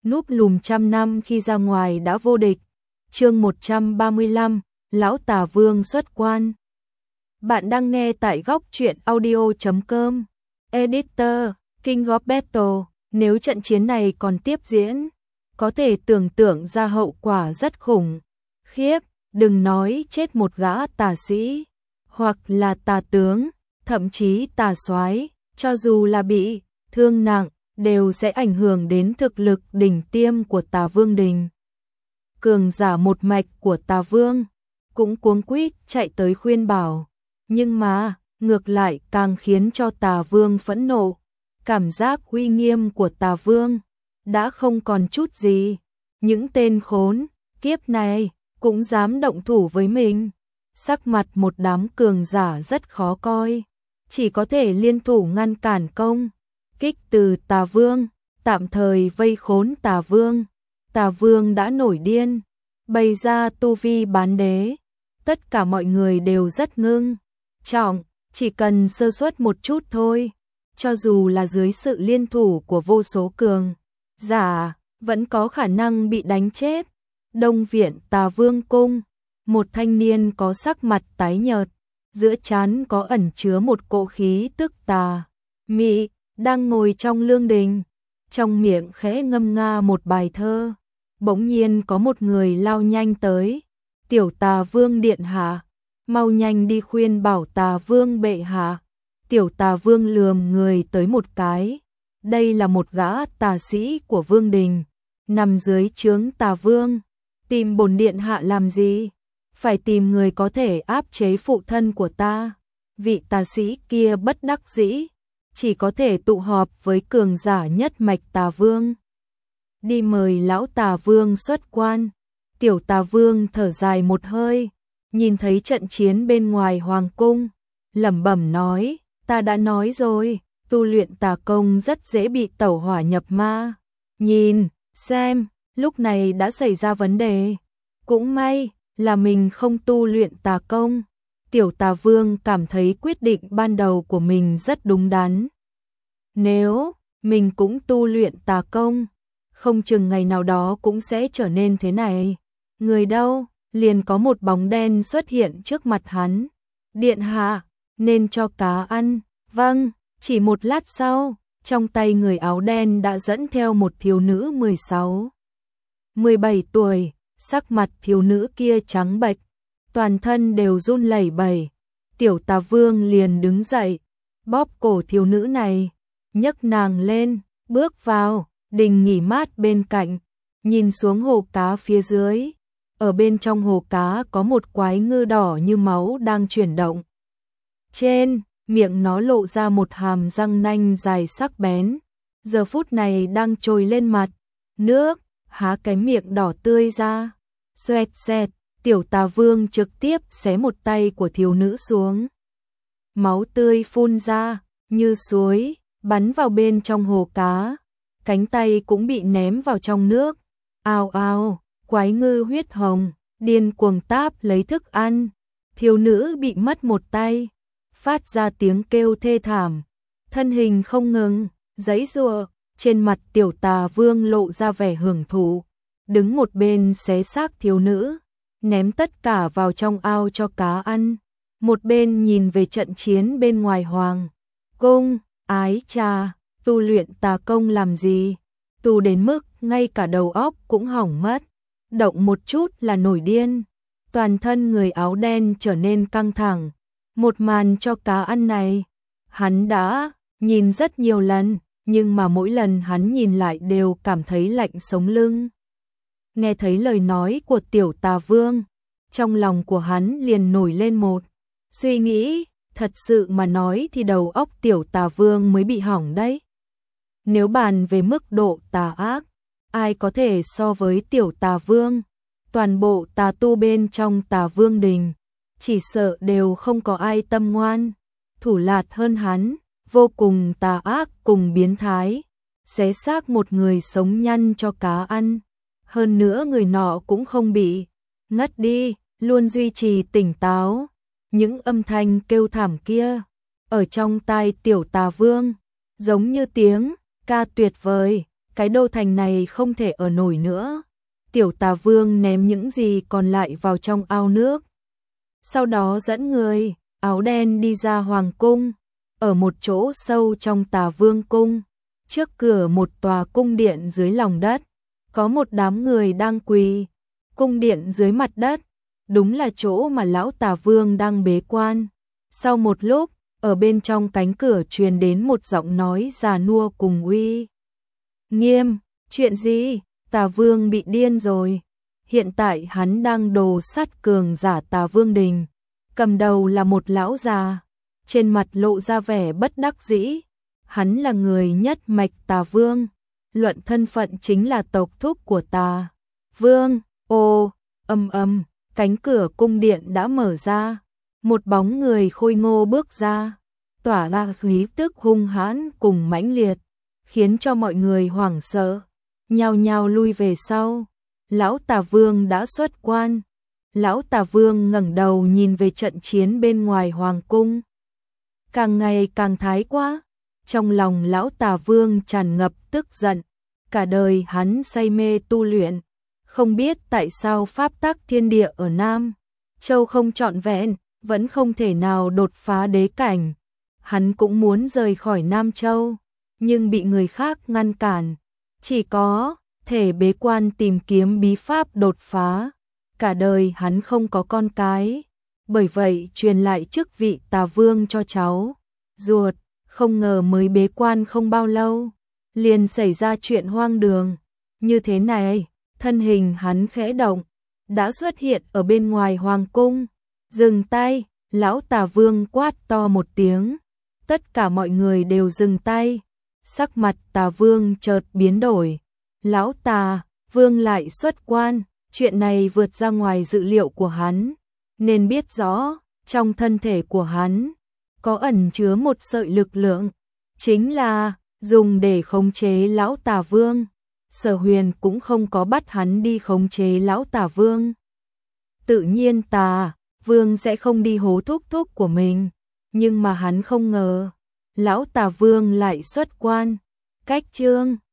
núp lùm trăm năm khi ra ngoài đã vô địch. Chương 135, Lão Tà Vương xuất quan. Bạn đang nghe tại góc truyện audio.com. Editor, King of Battle. Nếu trận chiến này còn tiếp diễn, có thể tưởng tượng ra hậu quả rất khủng khiếp. Đừng nói chết một gã tà sĩ, hoặc là tà tướng, thậm chí tà soái, cho dù là bị thương nặng, đều sẽ ảnh hưởng đến thực lực đỉnh tiêm của Tà Vương Đình. Cường giả một mạch của Tà Vương cũng cuống quýt chạy tới khuyên bảo, nhưng mà ngược lại càng khiến cho Tà Vương phẫn nộ. Cảm giác uy nghiêm của Tà Vương đã không còn chút gì. Những tên khốn kiếp này cũng dám động thủ với mình. Sắc mặt một đám cường giả rất khó coi, chỉ có thể liên thủ ngăn cản công kích từ Tà Vương, tạm thời vây khốn Tà Vương. Tà Vương đã nổi điên, bày ra tu vi bán đế. Tất cả mọi người đều rất ngưng trọng, chỉ cần sơ suất một chút thôi, cho dù là dưới sự liên thủ của vô số cường giả, vẫn có khả năng bị đánh chết. Đông viện Tà Vương cung, một thanh niên có sắc mặt tái nhợt, giữa trán có ẩn chứa một cỗ khí tức tà mị, đang ngồi trong lương đình, trong miệng khẽ ngâm nga một bài thơ. Bỗng nhiên có một người lao nhanh tới. Tiểu Tà Vương điện hạ, mau nhanh đi khuyên bảo Tà Vương bệ hạ. Tiểu Tà Vương lườm người tới một cái. Đây là một gã tà sĩ của Vương đình, nằm dưới trướng Tà Vương. Tìm bổn điện hạ làm gì? Phải tìm người có thể áp chế phụ thân của ta. Vị tà sĩ kia bất đắc dĩ, chỉ có thể tụ họp với cường giả nhất mạch Tà Vương, đi mời lão Tà Vương xuất quan. Tiểu Tà Vương thở dài một hơi, nhìn thấy trận chiến bên ngoài hoàng cung, lẩm bẩm nói, ta đã nói rồi, tu luyện tà công rất dễ bị tẩu hỏa nhập ma. Nhìn xem, lúc này đã xảy ra vấn đề. Cũng may là mình không tu luyện tà công. Tiểu Tà Vương cảm thấy quyết định ban đầu của mình rất đúng đắn. Nếu mình cũng tu luyện tà công, không chừng ngày nào đó cũng sẽ trở nên thế này. Người đâu? Liền có một bóng đen xuất hiện trước mặt hắn. Điện hạ, nên cho cá ăn. Vâng. Chỉ một lát sau, trong tay người áo đen đã dẫn theo một thiếu nữ 16, 17 tuổi. Sắc mặt thiếu nữ kia trắng bệch, toàn thân đều run lẩy bẩy. Tiểu Tà Vương liền đứng dậy, bóp cổ thiếu nữ này, nhấc nàng lên, bước vào đình nghỉ mát bên cạnh, nhìn xuống hồ cá phía dưới. Ở bên trong hồ cá có một quái ngư đỏ như máu đang chuyển động. Trên miệng nó lộ ra một hàm răng nanh dài sắc bén, giờ phút này đang trồi lên mặt nước, há cái miệng đỏ tươi ra. Xoẹt xẹt, Tiểu Tà Vương trực tiếp xé một tay của thiếu nữ xuống. Máu tươi phun ra như suối, bắn vào bên trong hồ cá. Cánh tay cũng bị ném vào trong nước. Ao ao, quái ngư huyết hồng, điên cuồng táp lấy thức ăn. Thiếu nữ bị mất một tay, phát ra tiếng kêu thê thảm, thân hình không ngừng giãy giụa. Trên mặt Tiểu Tà Vương lộ ra vẻ hưởng thụ, đứng một bên xé xác thiếu nữ, ném tất cả vào trong ao cho cá ăn, một bên nhìn về trận chiến bên ngoài hoàng cung. Ái chà, tu luyện tà công làm gì? Tu đến mức ngay cả đầu óc cũng hỏng mất, động một chút là nổi điên. Toàn thân người áo đen trở nên căng thẳng. Một màn cho cá ăn này, hắn đã nhìn rất nhiều lần, nhưng mà mỗi lần hắn nhìn lại đều cảm thấy lạnh sống lưng. Nghe thấy lời nói của Tiểu Tà Vương, trong lòng của hắn liền nổi lên một suy nghĩ. Thật sự mà nói thì đầu óc Tiểu Tà Vương mới bị hỏng đấy. Nếu bàn về mức độ tà ác, ai có thể so với Tiểu Tà Vương? Toàn bộ tà tu bên trong Tà Vương đình, chỉ sợ đều không có ai tâm ngoan thủ lạt hơn hắn. Vô cùng tà ác cùng biến thái, xé xác một người sống nhăn cho cá ăn. Hơn nữa người nọ cũng không bị ngất đi, luôn duy trì tỉnh táo. Những âm thanh kêu thảm kia ở trong tai Tiểu Tà Vương giống như tiếng ca tuyệt vời, cái đô thành này không thể ở nổi nữa. Tiểu Tà Vương ném những gì còn lại vào trong ao nước. Sau đó dẫn người áo đen đi ra hoàng cung, ở một chỗ sâu trong Tà Vương cung, trước cửa một tòa cung điện dưới lòng đất, có một đám người đang quỳ. Cung điện dưới mặt đất, đúng là chỗ mà lão Tà Vương đang bế quan. Sau một lúc, ở bên trong cánh cửa truyền đến một giọng nói già nua cùng uy nghiêm. Chuyện gì? Tà Vương bị điên rồi. Hiện tại hắn đang đồ sắt cường giả Tà Vương đình. Cầm đầu là một lão già, trên mặt lộ ra vẻ bất đắc dĩ. Hắn là người nhất mạch Tà Vương, luận thân phận chính là tộc thúc của Tà Vương. Ô, cánh cửa cung điện đã mở ra. Một bóng người khôi ngô bước ra, tỏa ra khí tức hung hãn cùng mãnh liệt, khiến cho mọi người hoảng sợ, nhao nhao lui về sau. Lão Tà Vương đã xuất quan. Lão Tà Vương ngẩng đầu nhìn về trận chiến bên ngoài hoàng cung. Càng ngày càng thái quá. Trong lòng lão Tà Vương tràn ngập tức giận. Cả đời hắn say mê tu luyện, không biết tại sao pháp tắc thiên địa ở Nam Châu không trọn vẹn, vẫn không thể nào đột phá đế cảnh. Hắn cũng muốn rời khỏi Nam Châu, nhưng bị người khác ngăn cản. Chỉ có thể bế quan tìm kiếm bí pháp đột phá. Cả đời hắn không có con cái, bởi vậy truyền lại chức vị Tà Vương cho cháu ruột. Không ngờ mới bế quan không bao lâu, liền xảy ra chuyện hoang đường như thế này. Thân hình hắn khẽ động, đã xuất hiện ở bên ngoài hoàng cung. Dừng tay, lão Tà Vương quát to một tiếng. Tất cả mọi người đều dừng tay. Sắc mặt Tà Vương chợt biến đổi. Lão Tà Vương lại xuất quan. Chuyện này vượt ra ngoài dự liệu của hắn, nên biết rõ, trong thân thể của hắn có ẩn chứa một sợi lực lượng, chính là dùng để khống chế lão Tà Vương. Sở Huyền cũng không có bắt hắn đi khống chế lão Tà Vương. Tự nhiên Tà Vương sẽ không đi hố thúc thúc của mình, nhưng mà hắn không ngờ, lão Tà Vương lại xuất quan. Cách chương